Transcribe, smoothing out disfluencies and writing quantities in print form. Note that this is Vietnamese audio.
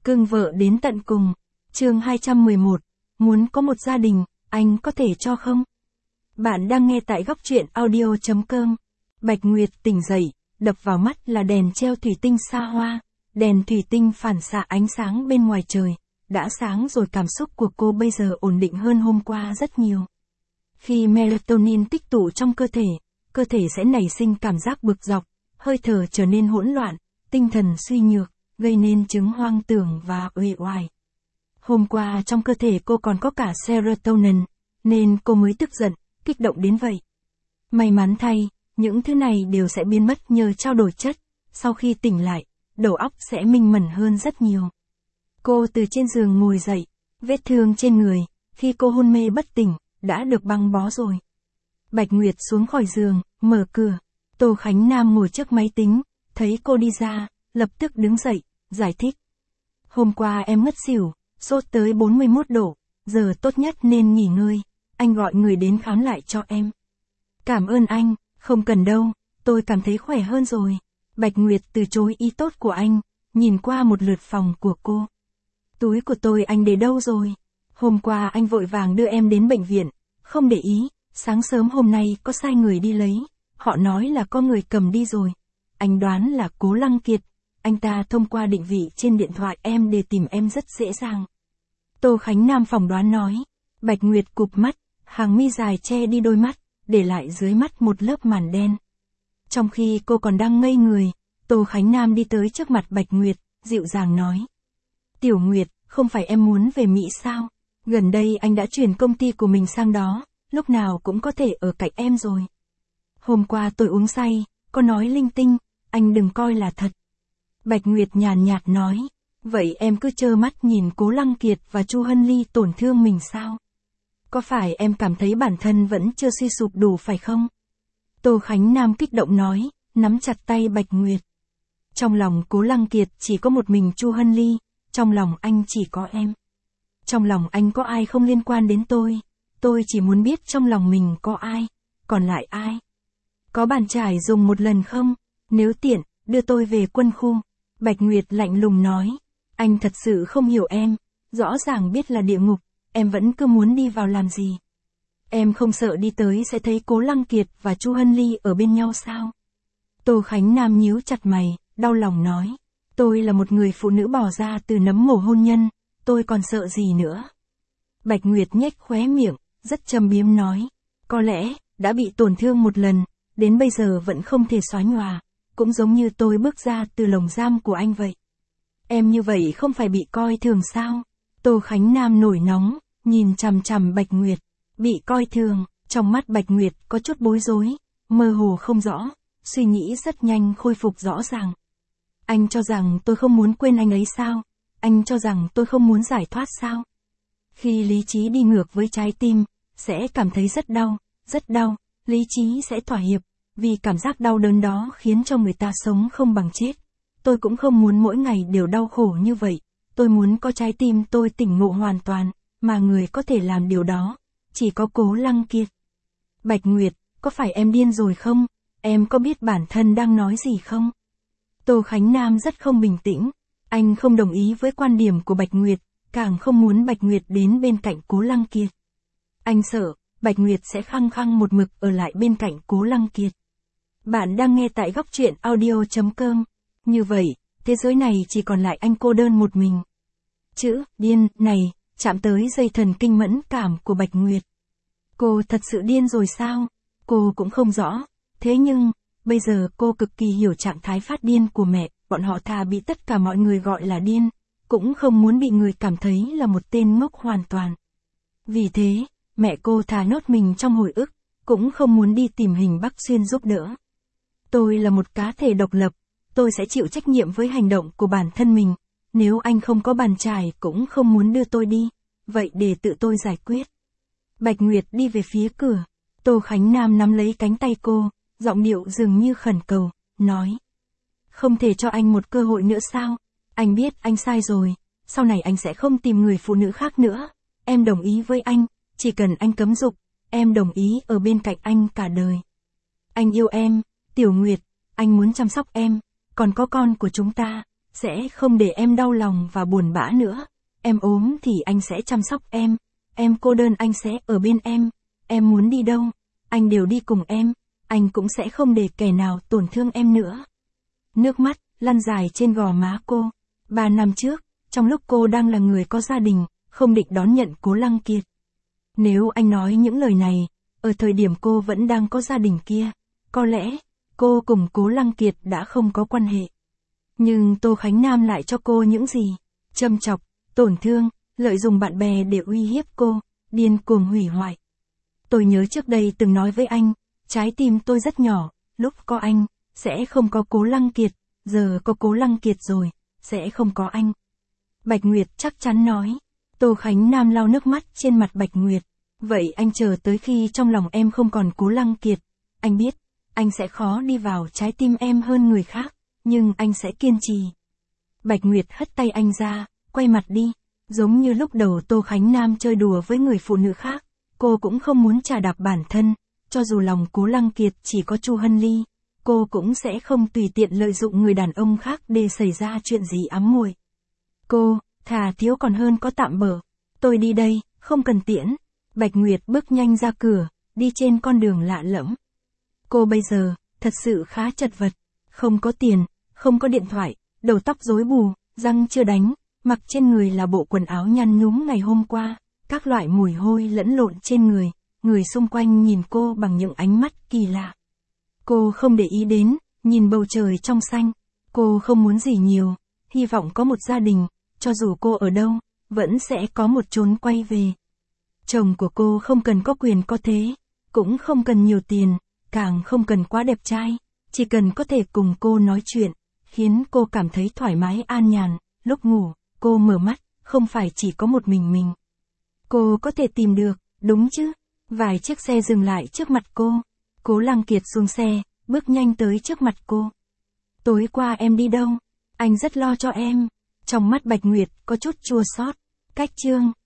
Cưng vợ đến tận cùng. Chương 211. Muốn có một gia đình, anh có thể cho không? Bạn đang nghe tại góc truyện audio.com. Bạch Nguyệt tỉnh dậy, đập vào mắt là đèn treo thủy tinh xa hoa. Đèn thủy tinh phản xạ ánh sáng bên ngoài trời. Đã sáng rồi, cảm xúc của cô bây giờ ổn định hơn hôm qua rất nhiều. Khi melatonin tích tụ trong cơ thể sẽ nảy sinh cảm giác bực dọc, hơi thở trở nên hỗn loạn, tinh thần suy nhược, gây nên chứng hoang tưởng và uể oải. Hôm qua trong cơ thể cô còn có cả serotonin, nên cô mới tức giận, kích động đến vậy. May mắn thay, những thứ này đều sẽ biến mất nhờ trao đổi chất, sau khi tỉnh lại, đầu óc sẽ minh mẫn hơn rất nhiều. Cô từ trên giường ngồi dậy, vết thương trên người, khi cô hôn mê bất tỉnh, đã được băng bó rồi. Bạch Nguyệt xuống khỏi giường, mở cửa. Tô Khánh Nam ngồi trước máy tính, thấy cô đi ra, lập tức đứng dậy, giải thích. Hôm qua em ngất xỉu, sốt tới 41 độ, giờ tốt nhất nên nghỉ ngơi, anh gọi người đến khám lại cho em. Cảm ơn anh, không cần đâu, tôi cảm thấy khỏe hơn rồi. Bạch Nguyệt từ chối ý tốt của anh, nhìn qua một lượt phòng của cô. Túi của tôi anh để đâu rồi? Hôm qua anh vội vàng đưa em đến bệnh viện, không để ý, sáng sớm hôm nay có sai người đi lấy, họ nói là có người cầm đi rồi. Anh đoán là Cố Lăng Kiệt, anh ta thông qua định vị trên điện thoại em để tìm em rất dễ dàng. Tô Khánh Nam phỏng đoán nói. Bạch Nguyệt cụp mắt, hàng mi dài che đi đôi mắt, để lại dưới mắt một lớp màn đen. Trong khi cô còn đang ngây người, Tô Khánh Nam đi tới trước mặt Bạch Nguyệt, dịu dàng nói. Tiểu Nguyệt, không phải em muốn về Mỹ sao? Gần đây anh đã chuyển công ty của mình sang đó, lúc nào cũng có thể ở cạnh em rồi. Hôm qua tôi uống say, có nói linh tinh, anh đừng coi là thật. Bạch Nguyệt nhàn nhạt nói, vậy em cứ trơ mắt nhìn Cố Lăng Kiệt và Chu Hân Ly tổn thương mình sao? Có phải em cảm thấy bản thân vẫn chưa suy sụp đủ phải không? Tô Khánh Nam kích động nói, nắm chặt tay Bạch Nguyệt. Trong lòng Cố Lăng Kiệt chỉ có một mình Chu Hân Ly, trong lòng anh chỉ có em. Trong lòng anh có ai không liên quan đến tôi chỉ muốn biết trong lòng mình có ai, còn lại ai. Có bàn chải dùng một lần không? Nếu tiện, đưa tôi về quân khu. Bạch Nguyệt lạnh lùng nói, anh thật sự không hiểu em, rõ ràng biết là địa ngục, em vẫn cứ muốn đi vào làm gì? Em không sợ đi tới sẽ thấy Cố Lăng Kiệt và Chu Hân Ly ở bên nhau sao? Tô Khánh Nam nhíu chặt mày, đau lòng nói, tôi là một người phụ nữ bỏ ra từ nấm mồ hôn nhân, tôi còn sợ gì nữa? Bạch Nguyệt nhếch khóe miệng, rất châm biếm nói, có lẽ, đã bị tổn thương một lần, đến bây giờ vẫn không thể xóa nhòa, cũng giống như tôi bước ra từ lồng giam của anh vậy. Em như vậy không phải bị coi thường sao? Tô Khánh Nam nổi nóng, nhìn chằm chằm Bạch Nguyệt, bị coi thường, trong mắt Bạch Nguyệt có chút bối rối, mơ hồ không rõ, suy nghĩ rất nhanh khôi phục rõ ràng. Anh cho rằng tôi không muốn quên anh ấy sao? Anh cho rằng tôi không muốn giải thoát sao? Khi lý trí đi ngược với trái tim, sẽ cảm thấy rất đau, lý trí sẽ thỏa hiệp, vì cảm giác đau đớn đó khiến cho người ta sống không bằng chết. Tôi cũng không muốn mỗi ngày đều đau khổ như vậy, tôi muốn có trái tim tôi tỉnh ngộ hoàn toàn, mà người có thể làm điều đó, chỉ có Cố Lăng Kiệt. Bạch Nguyệt, có phải em điên rồi không? Em có biết bản thân đang nói gì không? Tô Khánh Nam rất không bình tĩnh, anh không đồng ý với quan điểm của Bạch Nguyệt, càng không muốn Bạch Nguyệt đến bên cạnh Cố Lăng Kiệt. Anh sợ, Bạch Nguyệt sẽ khăng khăng một mực ở lại bên cạnh Cố Lăng Kiệt. Bạn đang nghe tại góc truyện audio.com. Như vậy, thế giới này chỉ còn lại anh cô đơn một mình. Chữ điên này chạm tới dây thần kinh mẫn cảm của Bạch Nguyệt. Cô thật sự điên rồi sao? Cô cũng không rõ. Thế nhưng, bây giờ cô cực kỳ hiểu trạng thái phát điên của mẹ, bọn họ thà bị tất cả mọi người gọi là điên, cũng không muốn bị người cảm thấy là một tên ngốc hoàn toàn. Vì thế, mẹ cô thà nhốt mình trong hồi ức, cũng không muốn đi tìm Hình Bắc Xuyên giúp đỡ. Tôi là một cá thể độc lập, tôi sẽ chịu trách nhiệm với hành động của bản thân mình, nếu anh không có bàn chải cũng không muốn đưa tôi đi, vậy để tự tôi giải quyết. Bạch Nguyệt đi về phía cửa, Tô Khánh Nam nắm lấy cánh tay cô, giọng điệu dường như khẩn cầu, nói. Không thể cho anh một cơ hội nữa sao? Anh biết anh sai rồi, sau này anh sẽ không tìm người phụ nữ khác nữa. Em đồng ý với anh, chỉ cần anh cấm dục, em đồng ý ở bên cạnh anh cả đời. Anh yêu em, Tiểu Nguyệt, anh muốn chăm sóc em, còn có con của chúng ta, sẽ không để em đau lòng và buồn bã nữa. Em ốm thì anh sẽ chăm sóc em cô đơn anh sẽ ở bên em muốn đi đâu, anh đều đi cùng em, anh cũng sẽ không để kẻ nào tổn thương em nữa. Nước mắt lăn dài trên gò má cô. 3 năm trước, trong lúc cô đang là người có gia đình, không định đón nhận Cố Lăng Kiệt. Nếu anh nói những lời này, ở thời điểm cô vẫn đang có gia đình kia, có lẽ, cô cùng Cố Lăng Kiệt đã không có quan hệ. Nhưng Tô Khánh Nam lại cho cô những gì? Châm chọc, tổn thương, lợi dụng bạn bè để uy hiếp cô, điên cuồng hủy hoại. Tôi nhớ trước đây từng nói với anh, trái tim tôi rất nhỏ, lúc có anh, sẽ không có Cố Lăng Kiệt, giờ có Cố Lăng Kiệt rồi, sẽ không có anh. Bạch Nguyệt chắc chắn nói. Tô Khánh Nam lau nước mắt trên mặt Bạch Nguyệt. Vậy anh chờ tới khi trong lòng em không còn Cố Lăng Kiệt. Anh biết, anh sẽ khó đi vào trái tim em hơn người khác, nhưng anh sẽ kiên trì. Bạch Nguyệt hất tay anh ra, quay mặt đi. Giống như lúc đầu Tô Khánh Nam chơi đùa với người phụ nữ khác, cô cũng không muốn chà đạp bản thân, cho dù lòng Cố Lăng Kiệt chỉ có Chu Hân Ly, cô cũng sẽ không tùy tiện lợi dụng người đàn ông khác để xảy ra chuyện gì ám muội. Cô, thà thiếu còn hơn có tạm bợ. Tôi đi đây, không cần tiễn. Bạch Nguyệt bước nhanh ra cửa, đi trên con đường lạ lẫm. Cô bây giờ, thật sự khá chật vật. Không có tiền, không có điện thoại, đầu tóc rối bù, răng chưa đánh, mặc trên người là bộ quần áo nhăn nhúm ngày hôm qua, các loại mùi hôi lẫn lộn trên người, người xung quanh nhìn cô bằng những ánh mắt kỳ lạ. Cô không để ý đến, nhìn bầu trời trong xanh, cô không muốn gì nhiều, hy vọng có một gia đình, cho dù cô ở đâu, vẫn sẽ có một chốn quay về. Chồng của cô không cần có quyền có thế, cũng không cần nhiều tiền, càng không cần quá đẹp trai, chỉ cần có thể cùng cô nói chuyện, khiến cô cảm thấy thoải mái an nhàn, lúc ngủ, cô mở mắt, không phải chỉ có một mình. Cô có thể tìm được, đúng chứ? Vài chiếc xe dừng lại trước mặt cô. Cố Lăng Kiệt xuống xe, bước nhanh tới trước mặt cô. Tối qua em đi đâu? Anh rất lo cho em. Trong mắt Bạch Nguyệt có chút chua xót. Cách chương